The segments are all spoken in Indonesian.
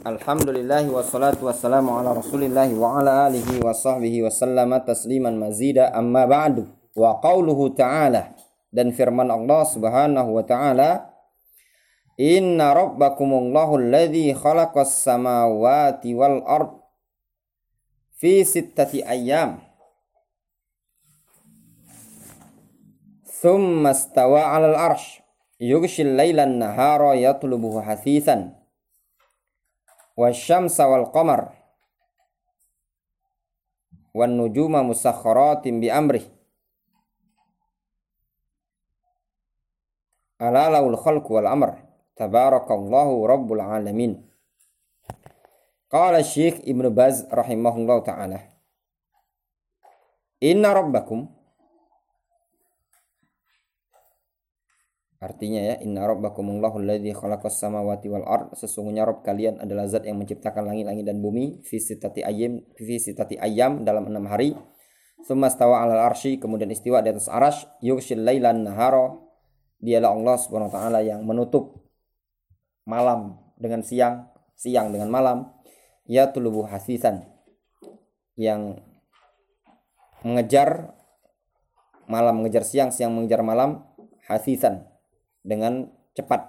Alhamdulillah wassalatu wassalamu ala Rasulillah wa ala alihi wa sahbihi wa sallama tasliman mazida amma ba'du. Wa qauluhu ta'ala, dan firman Allah Subhanahu wa ta'ala, inna rabbakumullahu alladhi khalaqas samawati wal ard fi sittati ayyam thumma istawa 'alal arsh yughshil lailan nahara yatlubuhu hasithan wasyamsa wal qamar wan nujuma musakhkharatin bi amrih ala lahul khalqu wal amr tabarakallahu rabbul alamin. Qala Syekh Ibnu Baz rahimahullah ta'ala, inna rabbakum, artinya ya, inna rabbakumullahu alladzi khalaqas samawati wal ard, sesungguhnya Rabb kalian adalah zat yang menciptakan langit-langit dan bumi, fi sittati ayyam dalam 6 hari, tsumma stawa 'alal arsy, kemudian istiwa di atas arasy, yughshil lailan nahara, dialah Allah Subhanahu wa taala yang menutup malam dengan siang, siang dengan malam, yatlubu hasisan, yang mengejar malam mengejar siang, siang mengejar malam, hasisan dengan cepat.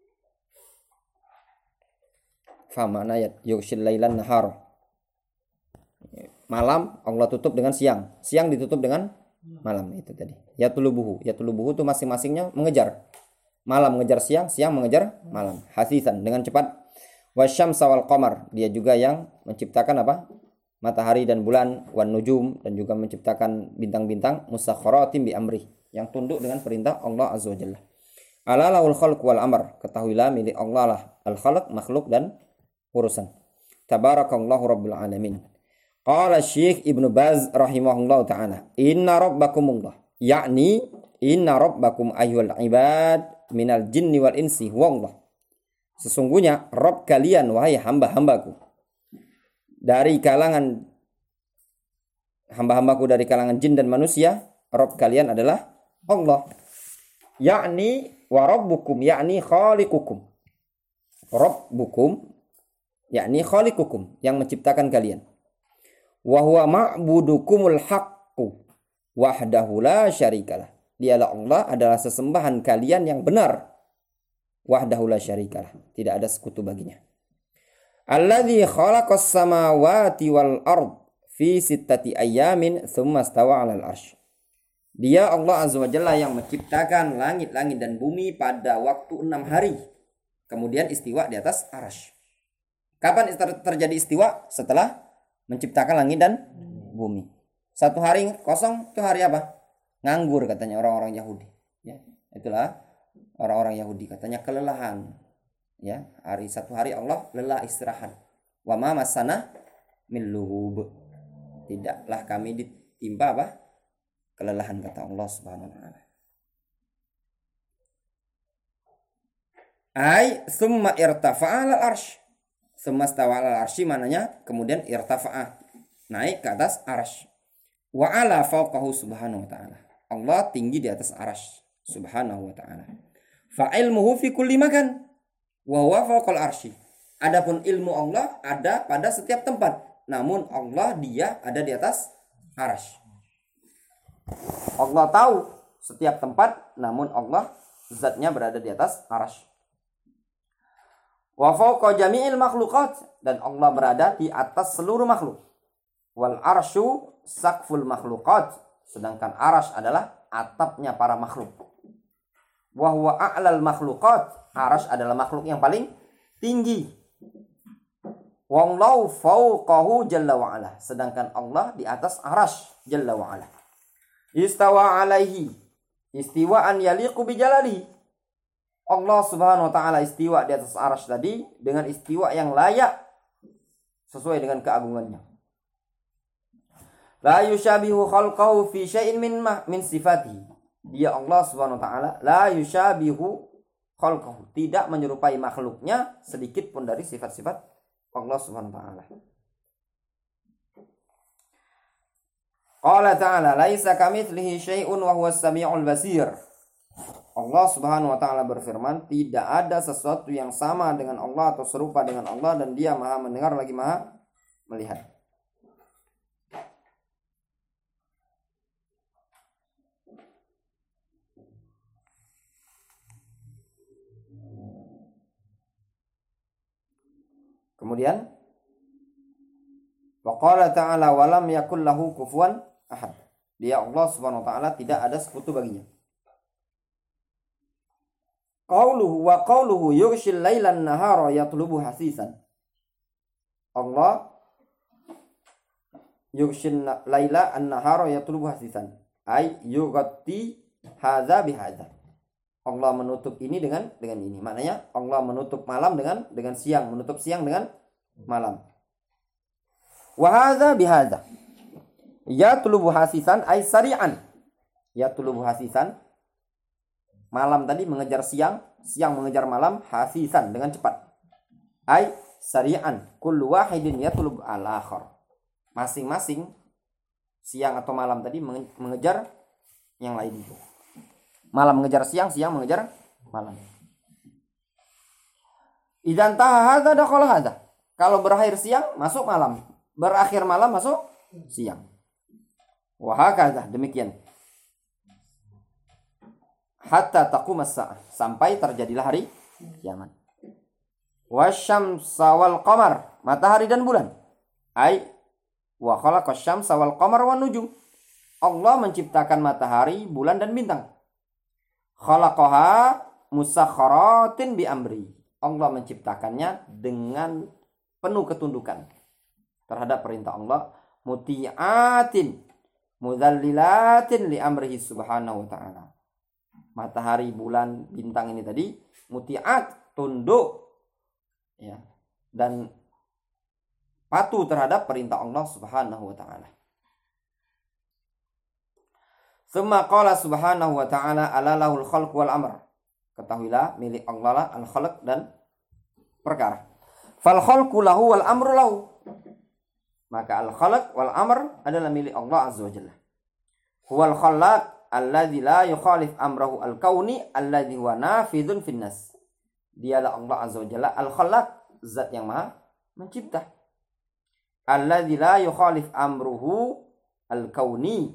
Famana yughshil lailan nahar, malam Allah tutup dengan siang, siang ditutup dengan malam, itu tadi. Yatlubuhu itu masing-masingnya mengejar. Malam mengejar siang, siang mengejar malam. Hasisan dengan cepat. Wasyamsa wal qamar, dia juga yang menciptakan apa? Matahari dan bulan, wan nujum, dan juga menciptakan bintang-bintang, musakhkharatin bi amrih, yang tunduk dengan perintah Allah Azza wa Jalla. Ala lahul khalq wal amr, ketahuilah milik Allah lah al-khalq, makhluk dan urusan. Tabarakallahu rabbul alamin. Qala Syekh Ibnu Baz rahimahullah ta'ala, inna rabbakumullah, yakni inna rabbakum ayyuhal ibad minal jinni wal insi huwallah, sesungguhnya Rabb kalian wahai hamba-hambaku dari kalangan hamba-hambaku dari kalangan jin dan manusia, Rabb kalian adalah Allah. Yakni wa rabbukum yakni khaliqukum, rabbukum yakni khaliqukum, yang menciptakan kalian. Wa huwa ma'budukumul haqqu wahdahu la syarikalah, dialah Allah adalah sesembahan kalian yang benar, wahdahu la syarikalah, tidak ada sekutu baginya. Alladzi khalaqas samawati wal ard fi sittati ayyamin tsumma stawa 'alal arsy, dia Allah Azza wa Jalla yang menciptakan langit-langit dan bumi pada waktu 6 hari, kemudian istiwa di atas arasy. Kapan terjadi istiwa? Setelah menciptakan langit dan bumi. 1 hari kosong, itu hari apa? Nganggur katanya orang-orang Yahudi. Ya, itulah orang-orang Yahudi, katanya kelelahan. Ya, 1 hari Allah lelah istirahat. Wa ma masana min luhub, tidaklah kami ditimpa apa? Kelelahan, kata Allah Subhanahu wa taala. Ai summa irtafa'a 'alal arsy, summa stawa 'alal arsy, mananya kemudian irtafa'a, naik ke atas arsy. Wa 'ala fawqahu subhanahu wa ta'ala, Allah tinggi di atas arsy subhanahu wa ta'ala. Fa ilmuhu fi kulli makan wa huwa fawqal arsy, adapun ilmu Allah ada pada setiap tempat, namun Allah dia ada di atas arsy. Allah tahu setiap tempat, namun Allah zatnya berada di atas arsy. Wa fawqa jami'il makhluqat, dan Allah berada di atas seluruh makhluk. Wal arsyu saqful makhluqat, sedangkan arsy adalah atapnya para makhluk. Wa huwa a'lal makhluqat, arsy adalah makhluk yang paling tinggi. Wallahu fawqahu jalla wa ala, sedangkan Allah di atas arsy jalla wa ala. Istawa alaihi istiwaan yaliqu bi jalalihi, Allah Subhanahu wa taala istiwa di atas arsy tadi dengan istiwa yang layak sesuai dengan keagungannya. La yushabihu khalqahu fi syai'in min sifatihi, dia Allah Subhanahu wa taala la yushabihu khalqahu, tidak menyerupai makhluknya sedikit pun dari sifat-sifat Allah Subhanahu wa taala. Qala ta'ala laisa kamitslihi syai'un wa huwas samiul basir, Allah Subhanahu wa taala berfirman, tidak ada sesuatu yang sama dengan Allah atau serupa dengan Allah, dan Dia Maha mendengar lagi Maha melihat. Kemudian wa qala ta'ala wa lam yakul lahu kufuwan ahad. Dia Allah Subhanahu wa taala tidak ada sekutu baginya. Qauluhu yughshil lailan nahara yatlubu hasisan. Allah yughshil laila an-nahara yatlubu hasisan. Ay yughatti hadza bihadza. Allah menutup ini dengan ini. Maknanya Allah menutup malam dengan siang, menutup siang dengan malam. Wa hadza bihadza. Yatlubu hasisan ay sari'an. Yatlubu hasisan. Malam tadi mengejar siang, siang mengejar malam, hasisan dengan cepat. Ay sari'an. Kullu wahidin yatlub al-akhar. Masing-masing siang atau malam tadi mengejar yang lain itu. Malam mengejar siang, siang mengejar malam. Idzan taha hadza dakhala hadza. Kalau berakhir siang masuk malam, berakhir malam masuk siang. Wa hakadha, demikian. Hatta taqumas saah, sampai terjadilah hari kiamat. Wasyamsa wal qamar, matahari dan bulan. Ai wa khalaqas syamsa wal qamar wan nujum. Allah menciptakan matahari, bulan dan bintang. Khalaqaha musakhkharatin bi amri. Allah menciptakannya dengan penuh ketundukan terhadap perintah Allah, muti'atin mudhallilatin li amrihi subhanahu wa ta'ala. Matahari, bulan, bintang ini tadi muti'at, tunduk ya, dan patuh terhadap perintah Allah subhanahu wa ta'ala. Tsumma qala subhanahu wa ta'ala ala lahul khalq wal amr. Ketahuilah milik Allah lah al-khalq dan perkara. Fal khalqu lahu wal amru lahu. Maka al-khalq wal amr adalah milik Allah azza wa jalla. Huwal khallaq alladzi la yukhalif amrahu al-kauni alladzi huwa nafidun finnas. Dialah Allah azza wa jalla al-khallaq, zat yang maha mencipta. Alladzi la yukhalif amruhu al-kauni,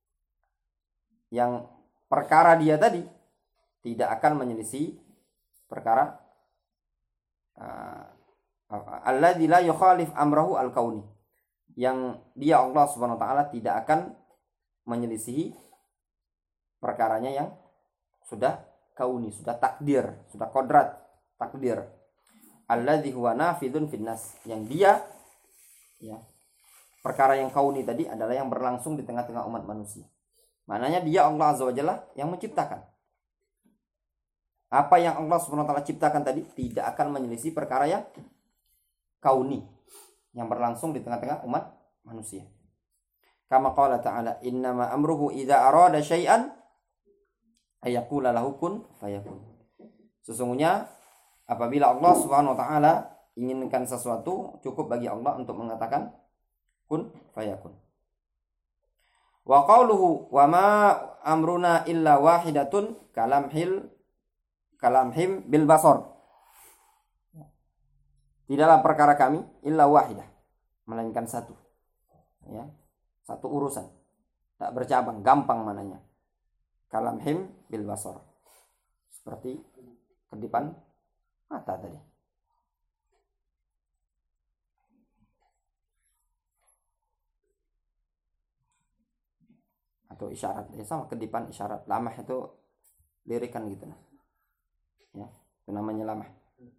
yang perkara dia tadi tidak akan menyelisih perkara alladzi la yukhalif amrahu al-kauni, yang dia Allah Subhanahu wa taala tidak akan menyelisihi perkaranya yang sudah kauni, sudah takdir, sudah kodrat, takdir. Alladzi huwa nafidun finnas, yang dia ya, perkara yang kauni tadi adalah yang berlangsung di tengah-tengah umat manusia. Maknanya dia Allah azza wa jalla yang menciptakan. Apa yang Allah Subhanahu wa taala ciptakan tadi tidak akan menyelisih perkara yang kauni, yang berlangsung di tengah-tengah umat manusia. Kama qala ta'ala, innama amruhu idza arada syai'an ayaqula lahu kun fayakun. Sesungguhnya apabila Allah Subhanahu wa taala inginkan sesuatu, cukup bagi Allah untuk mengatakan kun fayakun. Wa qauluhu wa ma amruna illa wahidatun kalamhim bil basar. Tidaklah perkara kami illa wahidah, melainkan satu. Ya, satu urusan. Tak bercabang, gampang mananya. Kalamhim bil basar. Seperti kedipan mata tadi. Atau isyarat, ya sama kedipan isyarat. Lamah itu lirikan gitu nah. Ya, itu namanya lamah.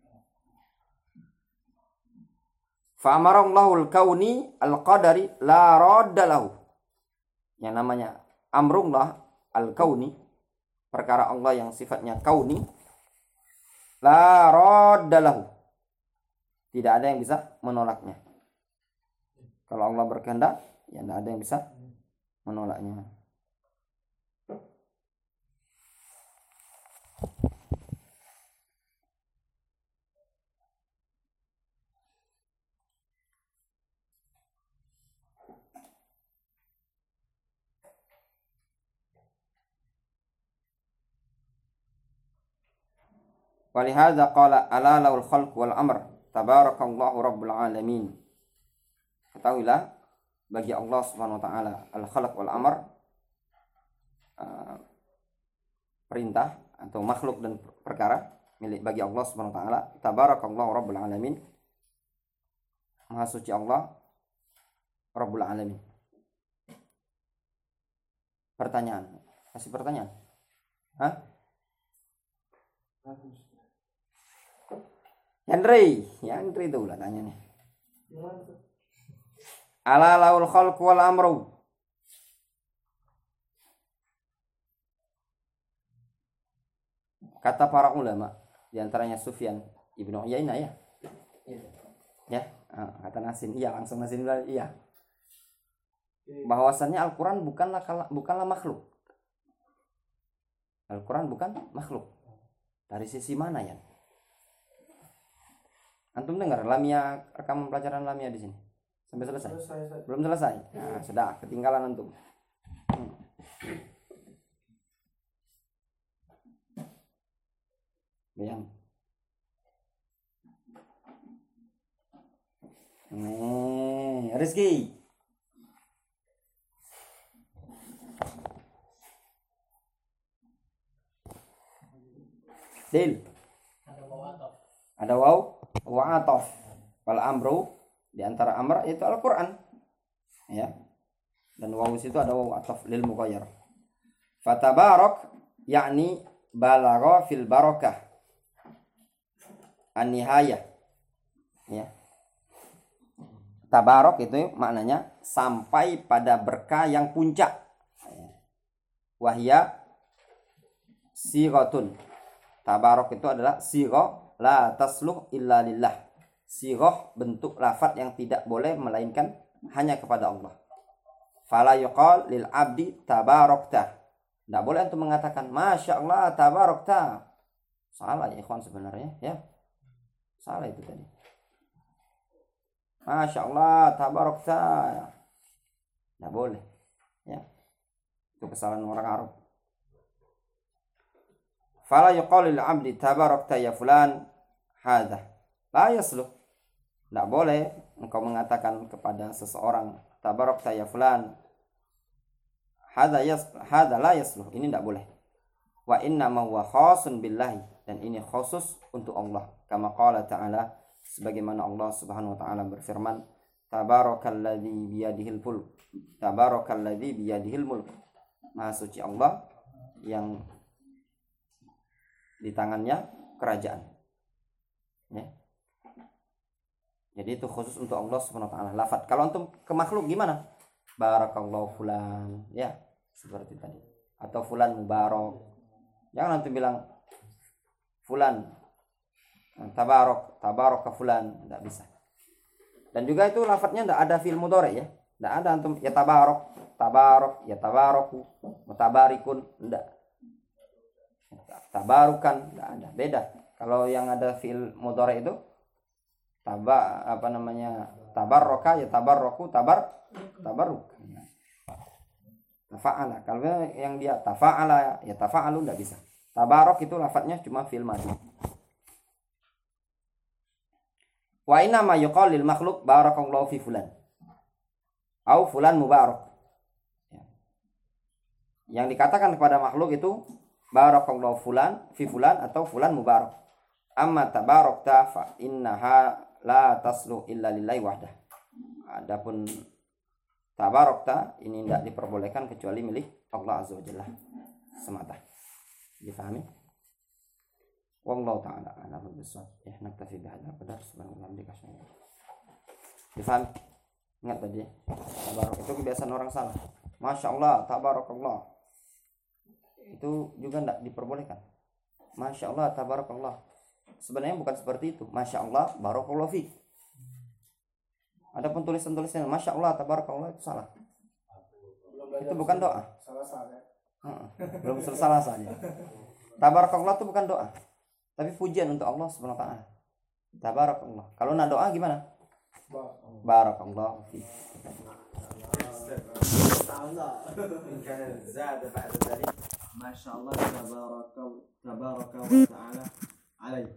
Fa amarallahu al-kauni al-qadari la radda lahu. Yang namanya amrullah al-kauni, perkara Allah yang sifatnya kauni, la radda lahu. Tidak ada yang bisa menolaknya. Kalau Allah berkehendak, ya tidak ada yang bisa menolaknya. Walihadza qala ala laul khalq wal amr tabarakallahu rabbul alamin. Ketahuilah bagi Allah Subhanahu wa taala al-khalq wal amr, perintah atau makhluk dan perkara milik bagi Allah Subhanahu wa taala. Tabarakallahu rabbul alamin. Maha suci Allah Rabbul alamin. Pertanyaan. Kasih pertanyaan. Hah? Henry itu lah tanya nih. Ala laul khalq wal amru. Kata para ulama, di antaranya Sufyan Ibnu Uyainah ya. Ya, kata Nasin, iya langsung Nasin bilang iya. Bahwasannya Al-Qur'an bukanlah makhluk. Al-Qur'an bukan makhluk. Dari sisi mana ya? Antum dengar lamia, rekaman pelajaran lamia di sini? Sampai selesai? Belum selesai. Nah, sudah ketinggalan antum. Bayang. Rizki. Dil. Ada waw wa ataf. Wal amru di antara amr itu Al-Qur'an. Ya. Dan waw itu ada waw ataf lil mughayyar. Fatabarak yakni balagha fil barakah. An-nihayah. Ya. Tabarok itu maknanya sampai pada berkah yang puncak. Wahya sighatun. Tabarok itu adalah sighah la tasluh illa lillah. Sighah bentuk lafaz yang tidak boleh melainkan hanya kepada Allah. Fala yuqal lil abdi tabarakta. Tidak boleh untuk mengatakan masya Allah tabarakta. Salah ya ikhwan sebenarnya ya. Salah itu tadi. Masya Allah tabarakta. Tidak boleh ya. Itu kesalahan orang Arab. Fala yuqal lil abdi tabarakta ya fulan hadha. La yasluh. Tidak boleh engkau mengatakan kepada seseorang tabarakta ya fulan hadha la yasluh. Ini tidak boleh. Wa inna ma huwa khasun billahi, dan ini khusus untuk Allah. Kama qala ta'ala, sebagaimana Allah Subhanahu wa taala berfirman, tabarakalladzi biyadihil mulk. Tabarakalladzi biyadihil mulk. Maha suci Allah yang di tangannya kerajaan. Ya. Jadi itu khusus untuk Allah Subhanahu wa taala. Lafaz. Kalau untuk ke makhluk gimana? Barakallahu fulan, ya, seperti tadi. Atau fulan mubarak. Jangan nanti bilang fulan tabaraka fulan, tidak bisa. Dan juga itu lafadznya tidak ada fi'il mudhari ya. Tidak ada antum ya tabarak, ya tabaraku, mutabarikun, tidak. Tabarukan, tidak ada. Beda. Kalau yang ada fi'il mudhari itu tabarraka, ya tabarraku, tabarruk. Tafa'ala. Kalau yang dia tafa'ala, ya tafa'alu, tidak bisa. Tabarok itu lafadznya cuma fi'il madhi. Wa inna ma yuqal lil makhluk barakallahu fi fulan. Au fulan mubarak. Yang dikatakan kepada makhluk itu barakallahu fulan fi fulan atau fulan mubarak. Amma tabarakta fa innaha la taslu illa lillahi wahdah. Adapun tabarakta ini tidak diperbolehkan kecuali milik Allah Azza wa Jalla semata. Difahami? Wallahu ta'ala a'lam bissawab. Ya, naktafi bihadzal qadar. Subhanallah bikasih. Difahami? Ingat tadi, tabarak itu kebiasaan orang salah. Masya Allah, tabarakallah. Itu juga tidak diperbolehkan. Masya Allah, tabarakallah. Sebenarnya bukan seperti itu. Masya Allah, barakallahu fiik. Adapun tulisan-tulisan Masya Allah, tabarakallah itu salah. Itu bukan doa. Belum salah saja. Tabarakallah itu bukan doa, tapi pujian untuk Allah Subhanahu wa taala. Tabarakallah. Kalau nak doa gimana? Barakallahu fiik. Masya Allah tabaraka wa ta'ala علي